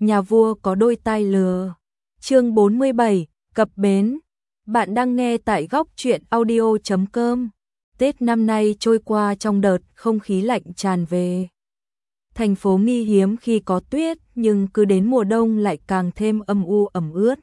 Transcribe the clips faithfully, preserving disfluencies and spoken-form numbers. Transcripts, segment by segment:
nhà vua có đôi tai lừa. Chương bốn mươi bảy, cập bến. Bạn đang nghe tại góc truyện audio chấm com. Tết năm nay trôi qua trong đợt không khí lạnh tràn về. Thành phố Nghi hiếm khi có tuyết, nhưng cứ đến mùa đông lại càng thêm âm u ẩm ướt.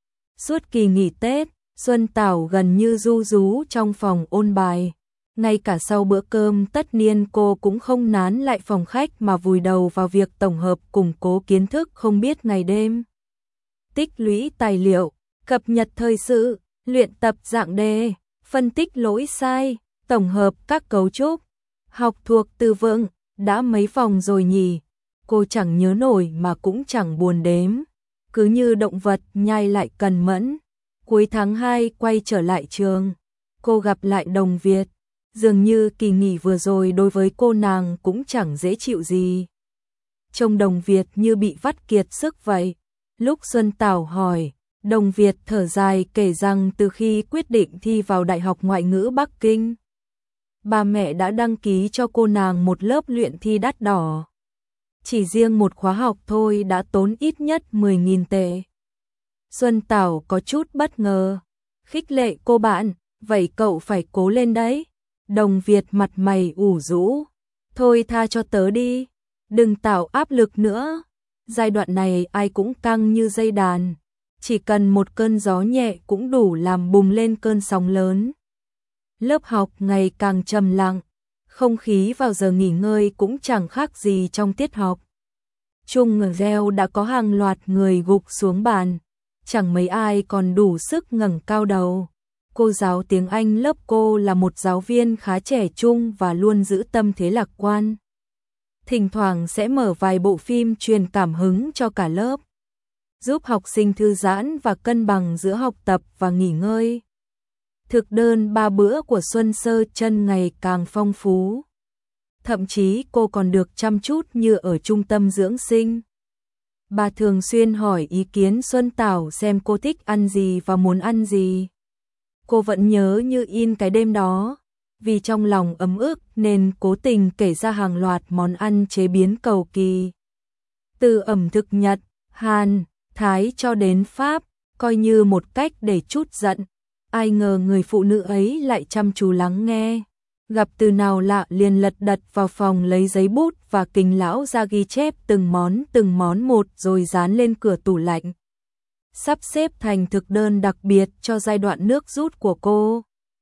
Suốt kỳ nghỉ Tết, Xuân Tảo gần như ru rú trong phòng ôn bài. Ngay cả sau bữa cơm tất niên cô cũng không nán lại phòng khách mà vùi đầu vào việc tổng hợp củng cố kiến thức không biết ngày đêm. Tích lũy tài liệu, cập nhật thời sự, luyện tập dạng đề, phân tích lỗi sai, tổng hợp các cấu trúc, học thuộc từ vựng. Đã mấy phòng rồi nhỉ? Cô chẳng nhớ nổi mà cũng chẳng buồn đếm. Cứ như động vật nhai lại cần mẫn. Cuối tháng hai quay trở lại trường. Cô gặp lại Đồng Việt. Dường như kỳ nghỉ vừa rồi đối với cô nàng cũng chẳng dễ chịu gì. Trông Đồng Việt như bị vắt kiệt sức vậy. Lúc Xuân Tảo hỏi, Đồng Việt thở dài kể rằng từ khi quyết định thi vào Đại học Ngoại ngữ Bắc Kinh, bà mẹ đã đăng ký cho cô nàng một lớp luyện thi đắt đỏ. Chỉ riêng một khóa học thôi đã tốn ít nhất mười nghìn tệ. Xuân Tảo có chút bất ngờ. Khích lệ cô bạn, vậy cậu phải cố lên đấy. Đồng Việt mặt mày ủ rũ. Thôi tha cho tớ đi. Đừng tạo áp lực nữa. Giai đoạn này ai cũng căng như dây đàn. Chỉ cần một cơn gió nhẹ cũng đủ làm bùng lên cơn sóng lớn. Lớp học ngày càng trầm lặng, không khí vào giờ nghỉ ngơi cũng chẳng khác gì trong tiết học. Chung ngờ reo đã có hàng loạt người gục xuống bàn, chẳng mấy ai còn đủ sức ngẩng cao đầu. Cô giáo tiếng Anh lớp cô là một giáo viên khá trẻ trung và luôn giữ tâm thế lạc quan. Thỉnh thoảng sẽ mở vài bộ phim truyền cảm hứng cho cả lớp, giúp học sinh thư giãn và cân bằng giữa học tập và nghỉ ngơi. Thực đơn ba bữa của Xuân Sơ Chân ngày càng phong phú. Thậm chí cô còn được chăm chút như ở trung tâm dưỡng sinh. Bà thường xuyên hỏi ý kiến Xuân Tảo xem cô thích ăn gì và muốn ăn gì. Cô vẫn nhớ như in cái đêm đó. Vì trong lòng ấm ức nên cố tình kể ra hàng loạt món ăn chế biến cầu kỳ. Từ ẩm thực Nhật, Hàn, Thái cho đến Pháp, coi như một cách để trút giận. Ai ngờ người phụ nữ ấy lại chăm chú lắng nghe. Gặp từ nào lạ liền lật đật vào phòng lấy giấy bút và kình lão ra ghi chép từng món từng món một rồi dán lên cửa tủ lạnh. Sắp xếp thành thực đơn đặc biệt cho giai đoạn nước rút của cô.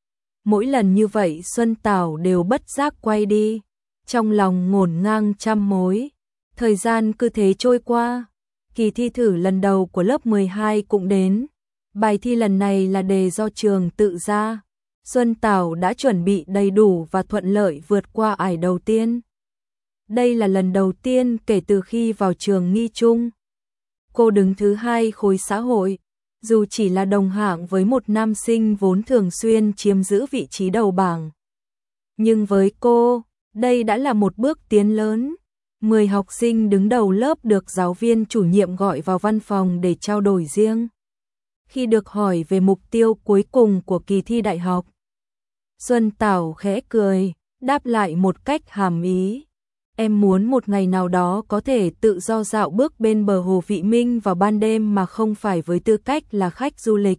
Mỗi lần như vậy Xuân Tảo đều bất giác quay đi. Trong lòng ngổn ngang trăm mối. Thời gian cứ thế trôi qua. Kỳ thi thử lần đầu của lớp mười hai cũng đến. Bài thi lần này là đề do trường tự ra. Xuân Tảo đã chuẩn bị đầy đủ và thuận lợi vượt qua ải đầu tiên. Đây là lần đầu tiên kể từ khi vào trường Nghi Trung. Cô đứng thứ hai khối xã hội, dù chỉ là đồng hạng với một nam sinh vốn thường xuyên chiếm giữ vị trí đầu bảng. Nhưng với cô, đây đã là một bước tiến lớn. Mười học sinh đứng đầu lớp được giáo viên chủ nhiệm gọi vào văn phòng để trao đổi riêng. Khi được hỏi về mục tiêu cuối cùng của kỳ thi đại học, Xuân Tảo khẽ cười, đáp lại một cách hàm ý. Em muốn một ngày nào đó có thể tự do dạo bước bên bờ hồ Vị Minh vào ban đêm mà không phải với tư cách là khách du lịch.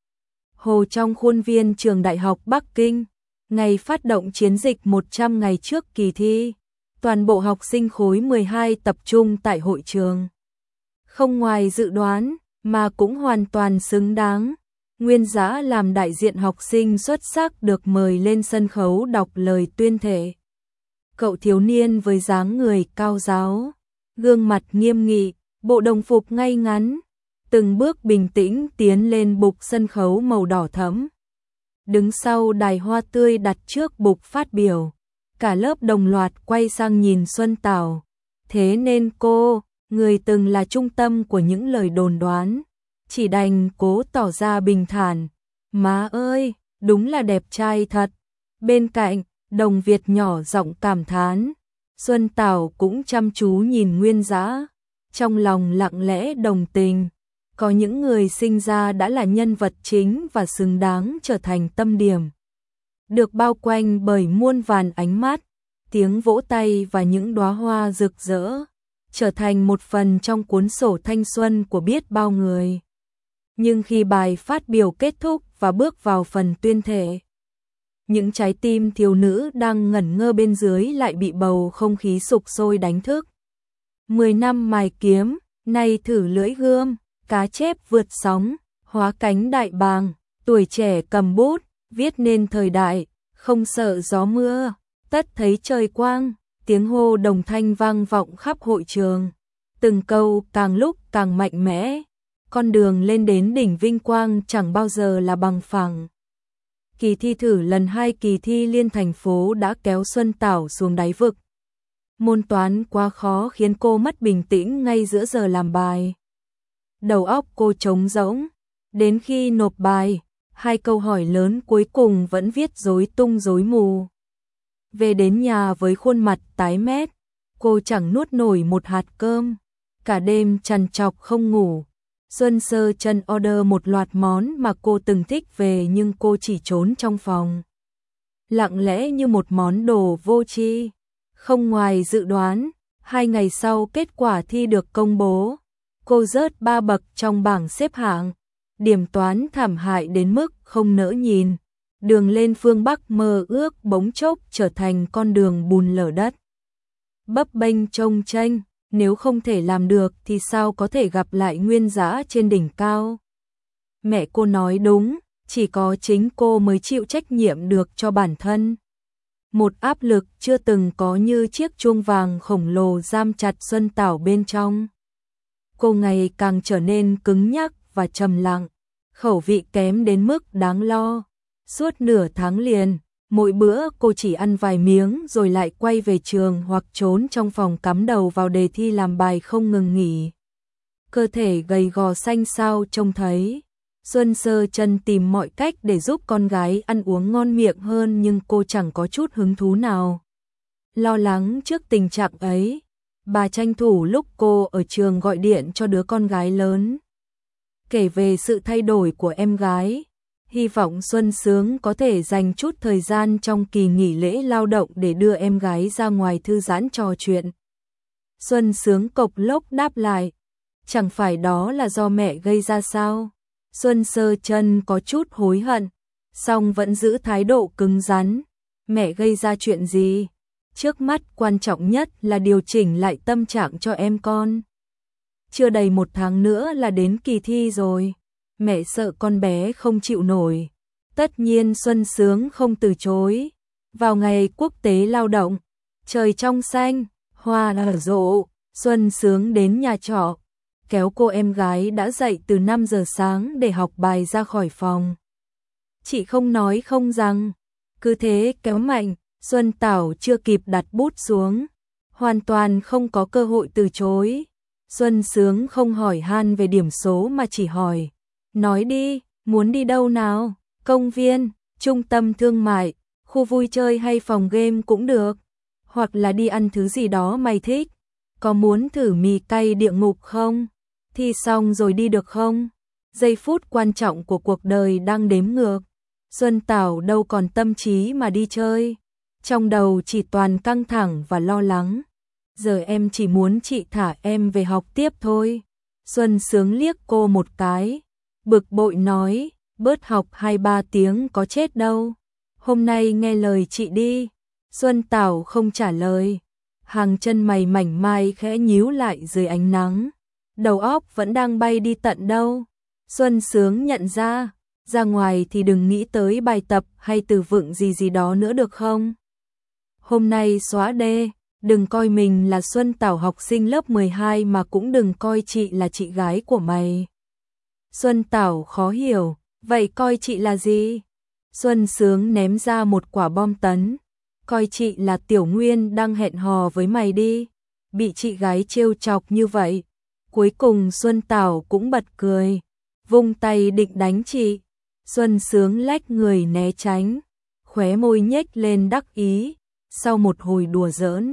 Hồ trong khuôn viên trường Đại học Bắc Kinh, ngày phát động chiến dịch một trăm ngày trước kỳ thi, toàn bộ học sinh khối mười hai tập trung tại hội trường. Không ngoài dự đoán, mà cũng hoàn toàn xứng đáng. Nguyên Dã làm đại diện học sinh xuất sắc được mời lên sân khấu đọc lời tuyên thệ. Cậu thiếu niên với dáng người cao ráo, gương mặt nghiêm nghị, bộ đồng phục ngay ngắn, từng bước bình tĩnh tiến lên bục sân khấu màu đỏ thẫm. Đứng sau đài hoa tươi đặt trước bục phát biểu, cả lớp đồng loạt quay sang nhìn Xuân Tảo. Thế nên cô, người từng là trung tâm của những lời đồn đoán, chỉ đành cố tỏ ra bình thản. Má ơi, đúng là đẹp trai thật. Bên cạnh, Đồng Việt nhỏ giọng cảm thán. Xuân Tảo cũng chăm chú nhìn Nguyên Dã, trong lòng lặng lẽ đồng tình. Có những người sinh ra đã là nhân vật chính và xứng đáng trở thành tâm điểm. Được bao quanh bởi muôn vàn ánh mắt, tiếng vỗ tay và những đóa hoa rực rỡ. trở thành một phần trong cuốn sổ thanh xuân của biết bao người. Nhưng khi bài phát biểu kết thúc và bước vào phần tuyên thệ, những trái tim thiếu nữ đang ngẩn ngơ bên dưới lại bị bầu không khí sục sôi đánh thức. Mười năm mài kiếm, nay thử lưỡi gươm, cá chép vượt sóng, hóa cánh đại bàng, tuổi trẻ cầm bút, viết nên thời đại, không sợ gió mưa, tất thấy trời quang, tiếng hô đồng thanh vang vọng khắp hội trường. Từng câu càng lúc càng mạnh mẽ, con đường lên đến đỉnh vinh quang chẳng bao giờ là bằng phẳng. Kỳ thi thử lần hai kỳ thi liên thành phố đã kéo Xuân Tảo xuống đáy vực. Môn toán quá khó khiến cô mất bình tĩnh ngay giữa giờ làm bài. Đầu óc cô trống rỗng, đến khi nộp bài, hai câu hỏi lớn cuối cùng vẫn viết rối tung rối mù. Về đến nhà với khuôn mặt tái mét, cô chẳng nuốt nổi một hạt cơm, cả đêm trằn trọc không ngủ. Xuân Sơ Chân order một loạt món mà cô từng thích về nhưng cô chỉ trốn trong phòng, lặng lẽ như một món đồ vô tri. Không ngoài dự đoán, hai ngày sau kết quả thi được công bố, cô rớt ba bậc trong bảng xếp hạng, điểm toán thảm hại đến mức không nỡ nhìn. Đường lên phương Bắc mơ ước bỗng chốc trở thành con đường bùn lở đất. Bấp bênh trông chênh, nếu không thể làm được thì sao có thể gặp lại nguyên dã trên đỉnh cao. Mẹ cô nói đúng, chỉ có chính cô mới chịu trách nhiệm được cho bản thân. Một áp lực chưa từng có như chiếc chuông vàng khổng lồ giam chặt Xuân Tảo bên trong. Cô ngày càng trở nên cứng nhắc và trầm lặng, khẩu vị kém đến mức đáng lo. Suốt nửa tháng liền, mỗi bữa cô chỉ ăn vài miếng rồi lại quay về trường hoặc trốn trong phòng cắm đầu vào đề thi làm bài không ngừng nghỉ. Cơ thể gầy gò xanh xao trông thấy. Xuân Sơ Chân tìm mọi cách để giúp con gái ăn uống ngon miệng hơn nhưng cô chẳng có chút hứng thú nào. Lo lắng trước tình trạng ấy, bà tranh thủ lúc cô ở trường gọi điện cho đứa con gái lớn, kể về sự thay đổi của em gái. Hy vọng Xuân Sướng có thể dành chút thời gian trong kỳ nghỉ lễ lao động để đưa em gái ra ngoài thư giãn trò chuyện. Xuân Sướng cộc lốc đáp lại, chẳng phải đó là do mẹ gây ra sao? Xuân Sơ Chân có chút hối hận, song vẫn giữ thái độ cứng rắn. Mẹ gây ra chuyện gì? Trước mắt quan trọng nhất là điều chỉnh lại tâm trạng cho em con. Chưa đầy một tháng nữa là đến kỳ thi rồi. Mẹ sợ con bé không chịu nổi. Tất nhiên Xuân Sướng không từ chối. Vào ngày quốc tế lao động, trời trong xanh, hoa nở rộ, Xuân Sướng đến nhà trọ, kéo cô em gái đã dậy từ năm giờ sáng để học bài ra khỏi phòng. Chị không nói không rằng, cứ thế kéo mạnh, Xuân Tảo chưa kịp đặt bút xuống, hoàn toàn không có cơ hội từ chối. Xuân Sướng không hỏi han về điểm số mà chỉ hỏi, nói đi, muốn đi đâu nào, công viên, trung tâm thương mại, khu vui chơi hay phòng game cũng được, hoặc là đi ăn thứ gì đó mày thích, có muốn thử mì cay địa ngục không? Thi xong rồi đi được không? Giây phút quan trọng của cuộc đời đang đếm ngược, Xuân Tảo đâu còn tâm trí mà đi chơi, trong đầu chỉ toàn căng thẳng và lo lắng. Giờ em chỉ muốn chị thả em về học tiếp thôi. Xuân Sướng liếc cô một cái, bực bội nói, bớt học hai ba tiếng có chết đâu. Hôm nay nghe lời chị đi. Xuân Tảo không trả lời, hàng chân mày mảnh mai khẽ nhíu lại dưới ánh nắng. Đầu óc vẫn đang bay đi tận đâu. Xuân Sướng nhận ra, ra ngoài thì đừng nghĩ tới bài tập hay từ vựng gì gì đó nữa được không? Hôm nay xóa đê, đừng coi mình là Xuân Tảo học sinh lớp mười hai mà cũng đừng coi chị là chị gái của mày. Xuân Tảo khó hiểu, vậy coi chị là gì? Xuân Sướng ném ra một quả bom tấn, coi chị là Tiểu Nguyên đang hẹn hò với mày đi. Bị chị gái trêu chọc như vậy, cuối cùng Xuân Tảo cũng bật cười, vung tay định đánh chị. Xuân Sướng lách người né tránh, khóe môi nhếch lên đắc ý. Sau một hồi đùa giỡn,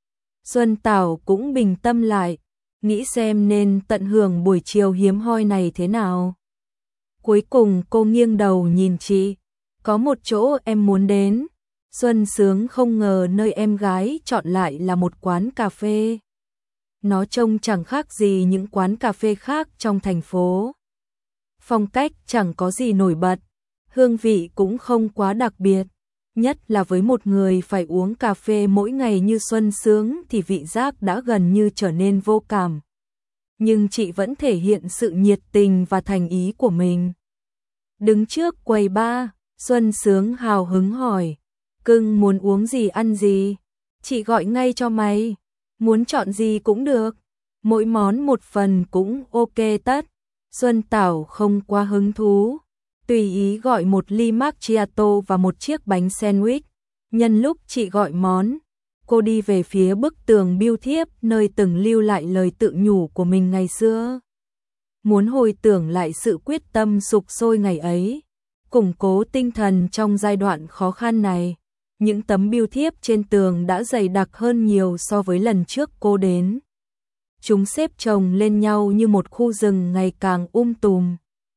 Xuân Tảo cũng bình tâm lại, nghĩ xem nên tận hưởng buổi chiều hiếm hoi này thế nào. Cuối cùng cô nghiêng đầu nhìn chị, có một chỗ em muốn đến. Xuân Sướng không ngờ nơi em gái chọn lại là một quán cà phê. nó trông chẳng khác gì những quán cà phê khác trong thành phố. Phong cách chẳng có gì nổi bật, hương vị cũng không quá đặc biệt, nhất là với một người phải uống cà phê mỗi ngày như Xuân Sướng thì vị giác đã gần như trở nên vô cảm. Nhưng chị vẫn thể hiện sự nhiệt tình và thành ý của mình. Đứng trước quầy bar, Xuân Sướng hào hứng hỏi, cưng muốn uống gì ăn gì? Chị gọi ngay cho mày, muốn chọn gì cũng được, mỗi món một phần cũng ok tất. Xuân Tảo không quá hứng thú, tùy ý gọi một ly macchiato và một chiếc bánh sandwich. Nhân lúc chị gọi món, cô đi về phía bức tường bưu thiếp nơi từng lưu lại lời tự nhủ của mình ngày xưa. Muốn hồi tưởng lại sự quyết tâm sục sôi ngày ấy, củng cố tinh thần trong giai đoạn khó khăn này. Những tấm bưu thiếp trên tường đã dày đặc hơn nhiều so với lần trước cô đến. Chúng xếp chồng lên nhau như một khu rừng ngày càng um tùm.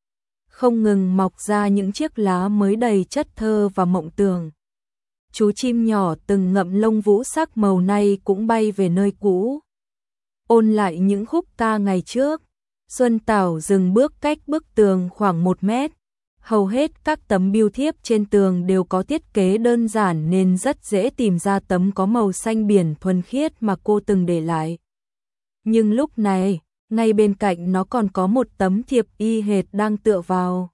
Không ngừng mọc ra những chiếc lá mới đầy chất thơ và mộng tưởng. Chú chim nhỏ từng ngậm lông vũ sắc màu nay cũng bay về nơi cũ. Ôn lại những khúc ca ngày trước, Xuân Tảo dừng bước cách bức tường khoảng một mét. Hầu hết các tấm bưu thiếp trên tường đều có thiết kế đơn giản nên rất dễ tìm ra tấm có màu xanh biển thuần khiết mà cô từng để lại. Nhưng lúc này, ngay bên cạnh nó còn có một tấm thiệp y hệt đang tựa vào.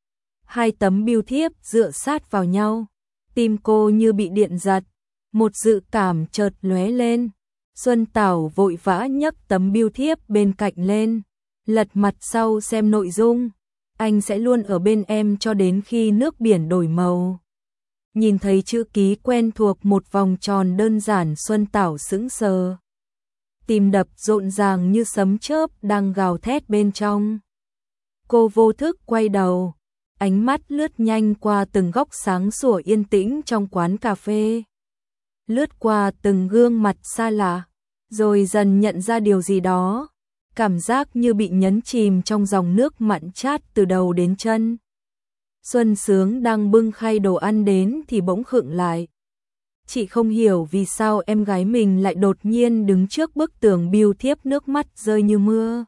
Hai tấm bưu thiếp dựa sát vào nhau, tim cô như bị điện giật, một dự cảm chợt lóe lên. Xuân Tảo vội vã nhấc tấm bưu thiếp bên cạnh lên, lật mặt sau xem nội dung. Anh sẽ luôn ở bên em cho đến khi nước biển đổi màu. Nhìn thấy chữ ký quen thuộc một vòng tròn đơn giản, Xuân Tảo sững sờ. Tim đập rộn ràng như sấm chớp đang gào thét bên trong. Cô vô thức quay đầu, ánh mắt lướt nhanh qua từng góc sáng sủa yên tĩnh trong quán cà phê. Lướt qua từng gương mặt xa lạ, rồi dần nhận ra điều gì đó. Cảm giác như bị nhấn chìm trong dòng nước mặn chát từ đầu đến chân. Xuân Sướng đang bưng khay đồ ăn đến thì bỗng khựng lại. Chị không hiểu vì sao em gái mình lại đột nhiên đứng trước bức tường bưu thiếp, nước mắt rơi như mưa.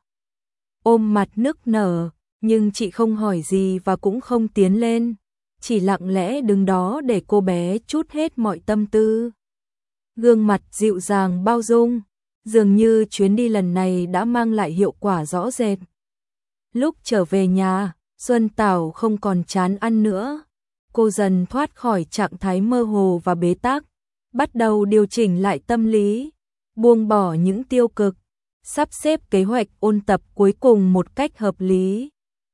Ôm mặt nức nở, nhưng chị không hỏi gì và cũng không tiến lên. Chỉ lặng lẽ đứng đó để cô bé trút hết mọi tâm tư. Gương mặt dịu dàng bao dung. Dường như chuyến đi lần này đã mang lại hiệu quả rõ rệt. Lúc trở về nhà, Xuân Tảo không còn chán ăn nữa. Cô dần thoát khỏi trạng thái mơ hồ và bế tắc, bắt đầu điều chỉnh lại tâm lý, buông bỏ những tiêu cực, sắp xếp kế hoạch ôn tập cuối cùng một cách hợp lý.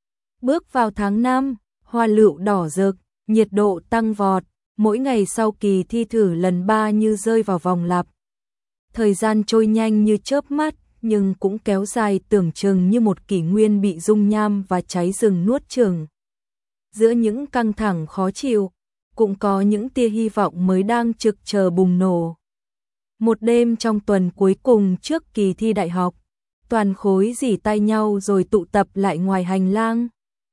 Bước vào tháng năm, hoa lựu đỏ rực, nhiệt độ tăng vọt, mỗi ngày sau kỳ thi thử lần ba như rơi vào vòng lặp. Thời gian trôi nhanh như chớp mắt, nhưng cũng kéo dài tưởng chừng như một kỷ nguyên bị dung nham và cháy rừng nuốt chửng. Giữa những căng thẳng khó chịu, cũng có những tia hy vọng mới đang trực chờ bùng nổ. Một đêm trong tuần cuối cùng trước kỳ thi đại học, toàn khối rỉ tay nhau rồi tụ tập lại ngoài hành lang.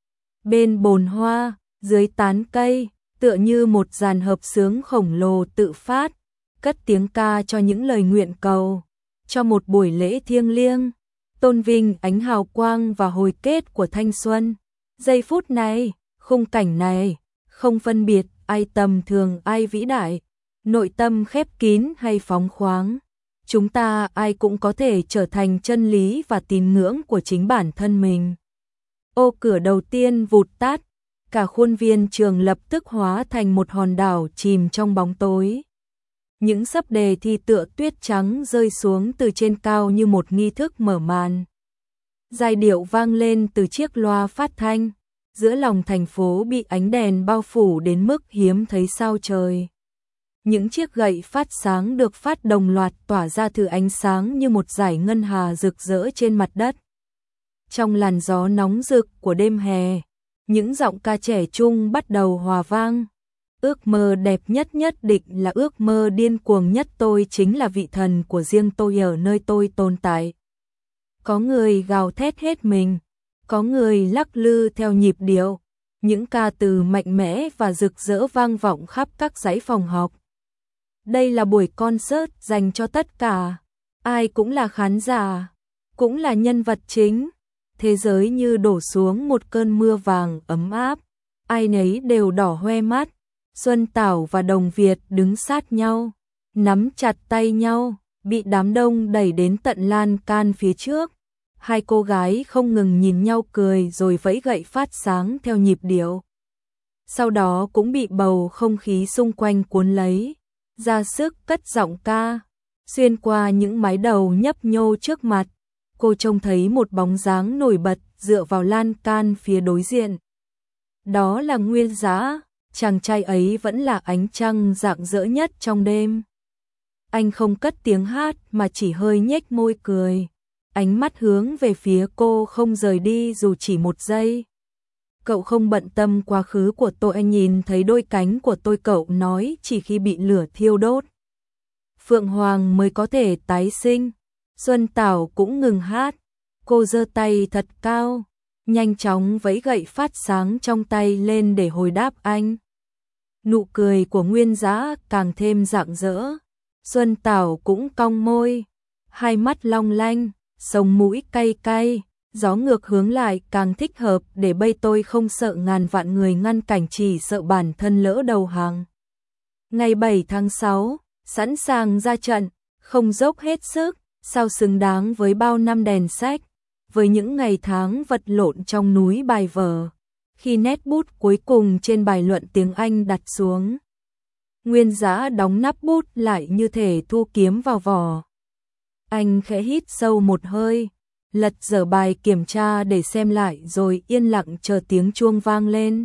Bên bồn hoa, dưới tán cây, tựa như một dàn hợp xướng khổng lồ tự phát, cất tiếng ca cho những lời nguyện cầu, cho một buổi lễ thiêng liêng, tôn vinh ánh hào quang và hồi kết của thanh xuân. Giây phút này, khung cảnh này, không phân biệt ai tầm thường ai vĩ đại, nội tâm khép kín hay phóng khoáng. Chúng ta ai cũng có thể trở thành chân lý và tín ngưỡng của chính bản thân mình. Ô cửa đầu tiên vụt tắt, cả khuôn viên trường lập tức hóa thành một hòn đảo chìm trong bóng tối. Những sấp đề thi tựa tuyết trắng rơi xuống từ trên cao như một nghi thức mở màn. Giai điệu vang lên từ chiếc loa phát thanh, giữa lòng thành phố bị ánh đèn bao phủ đến mức hiếm thấy sao trời. Những chiếc gậy phát sáng được phát đồng loạt tỏa ra thứ ánh sáng như một dải ngân hà rực rỡ trên mặt đất. Trong làn gió nóng rực của đêm hè, những giọng ca trẻ trung bắt đầu hòa vang. Ước mơ đẹp nhất nhất định là ước mơ điên cuồng nhất, tôi chính là vị thần của riêng tôi ở nơi tôi tồn tại. Có người gào thét hết mình, có người lắc lư theo nhịp điệu, những ca từ mạnh mẽ và rực rỡ vang vọng khắp các dãy phòng học. Đây là buổi concert dành cho tất cả ai cũng là khán giả, cũng là nhân vật chính. Thế giới như đổ xuống một cơn mưa vàng ấm áp, ai nấy đều đỏ hoe mắt. Xuân Tảo và Đồng Việt đứng sát nhau, nắm chặt tay nhau, bị đám đông đẩy đến tận lan can phía trước. Hai cô gái không ngừng nhìn nhau cười rồi vẫy gậy phát sáng theo nhịp điệu. Sau đó cũng bị bầu không khí xung quanh cuốn lấy, ra sức cất giọng ca, xuyên qua những mái đầu nhấp nhô trước mặt. Cô trông thấy một bóng dáng nổi bật dựa vào lan can phía đối diện. Đó là Nguyên Dã, chàng trai ấy vẫn là ánh trăng rạng rỡ nhất trong đêm. Anh không cất tiếng hát mà chỉ hơi nhếch môi cười, ánh mắt hướng về phía cô không rời đi dù chỉ một giây. Cậu không bận tâm quá khứ của tôi, anh nhìn thấy đôi cánh của tôi, cậu nói chỉ khi bị lửa thiêu đốt, Phượng Hoàng mới có thể tái sinh. Xuân Tảo cũng ngừng hát, cô giơ tay thật cao, nhanh chóng vẫy gậy phát sáng trong tay lên để hồi đáp anh. Nụ cười của Nguyên Dã càng thêm rạng rỡ, Xuân Tảo cũng cong môi, hai mắt long lanh, sống mũi cay cay, gió ngược hướng lại càng thích hợp để bây tôi không sợ ngàn vạn người ngăn cảnh, chỉ sợ bản thân lỡ đầu hàng. Ngày bảy tháng sáu, sẵn sàng ra trận, không dốc hết sức, sao xứng đáng với bao năm đèn sách, với những ngày tháng vật lộn trong núi bài vở. Khi nét bút cuối cùng trên bài luận tiếng Anh đặt xuống, Nguyên Dã đóng nắp bút lại như thể thu kiếm vào vỏ. Anh khẽ hít sâu một hơi, lật dở bài kiểm tra để xem lại rồi yên lặng chờ tiếng chuông vang lên.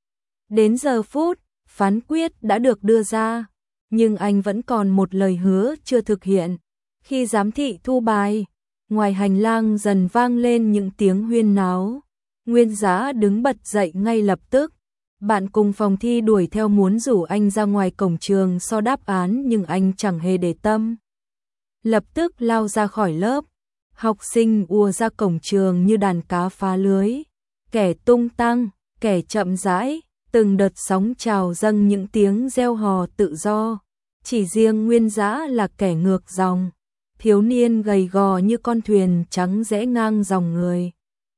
Đến giờ phút, phán quyết đã được đưa ra, nhưng anh vẫn còn một lời hứa chưa thực hiện. Khi giám thị thu bài, ngoài hành lang dần vang lên những tiếng huyên náo. Nguyên Dã đứng bật dậy ngay lập tức. Bạn cùng phòng thi đuổi theo muốn rủ anh ra ngoài cổng trường so đáp án nhưng anh chẳng hề để tâm. Lập tức lao ra khỏi lớp. Học sinh ùa ra cổng trường như đàn cá phá lưới. Kẻ tung tăng, kẻ chậm rãi, từng đợt sóng trào dâng những tiếng reo hò tự do. Chỉ riêng Nguyên Dã là kẻ ngược dòng. Thiếu niên gầy gò như con thuyền trắng rẽ ngang dòng người,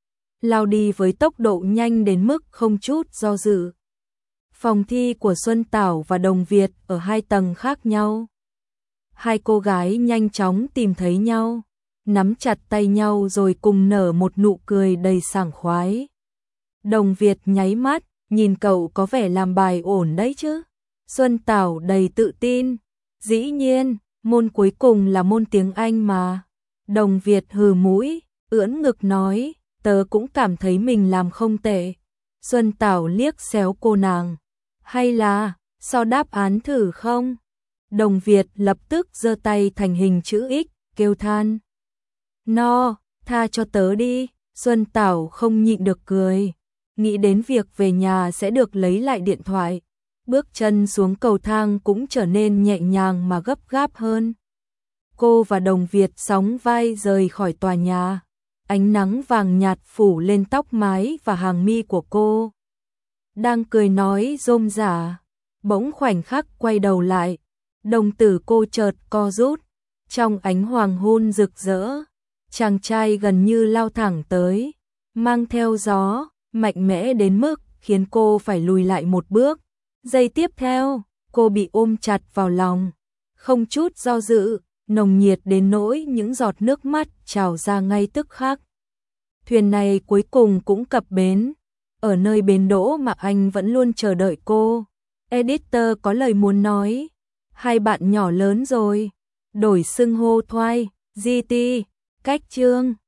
lao đi với tốc độ nhanh đến mức không chút do dự. Phòng thi của Xuân Tảo và Đồng Việt ở hai tầng khác nhau. Hai cô gái nhanh chóng tìm thấy nhau, nắm chặt tay nhau rồi cùng nở một nụ cười đầy sảng khoái. Đồng Việt nháy mắt, nhìn cậu có vẻ làm bài ổn đấy chứ. Xuân Tảo đầy tự tin, dĩ nhiên, môn cuối cùng là môn tiếng Anh mà. Đồng Việt hừ mũi, ưỡn ngực nói, tớ cũng cảm thấy mình làm không tệ. Xuân Tảo liếc xéo cô nàng, hay là, so đáp án thử không? Đồng Việt lập tức giơ tay thành hình chữ X, kêu than. No, tha cho tớ đi. Xuân Tảo không nhịn được cười, nghĩ đến việc về nhà sẽ được lấy lại điện thoại. Bước chân xuống cầu thang cũng trở nên nhẹ nhàng mà gấp gáp hơn. Cô và Đồng Việt sóng vai rời khỏi tòa nhà. Ánh nắng vàng nhạt phủ lên tóc mái và hàng mi của cô. Đang cười nói rôm rả, bỗng khoảnh khắc quay đầu lại, đồng tử cô chợt co rút. Trong ánh hoàng hôn rực rỡ, chàng trai gần như lao thẳng tới, mang theo gió, mạnh mẽ đến mức khiến cô phải lùi lại một bước. Giây tiếp theo, cô bị ôm chặt vào lòng, không chút do dự, nồng nhiệt đến nỗi những giọt nước mắt trào ra ngay tức khắc. Thuyền này cuối cùng cũng cập bến, ở nơi bến đỗ mà anh vẫn luôn chờ đợi cô. Editor có lời muốn nói, hai bạn nhỏ lớn rồi, đổi xưng hô thoại, giê tê, cách chương.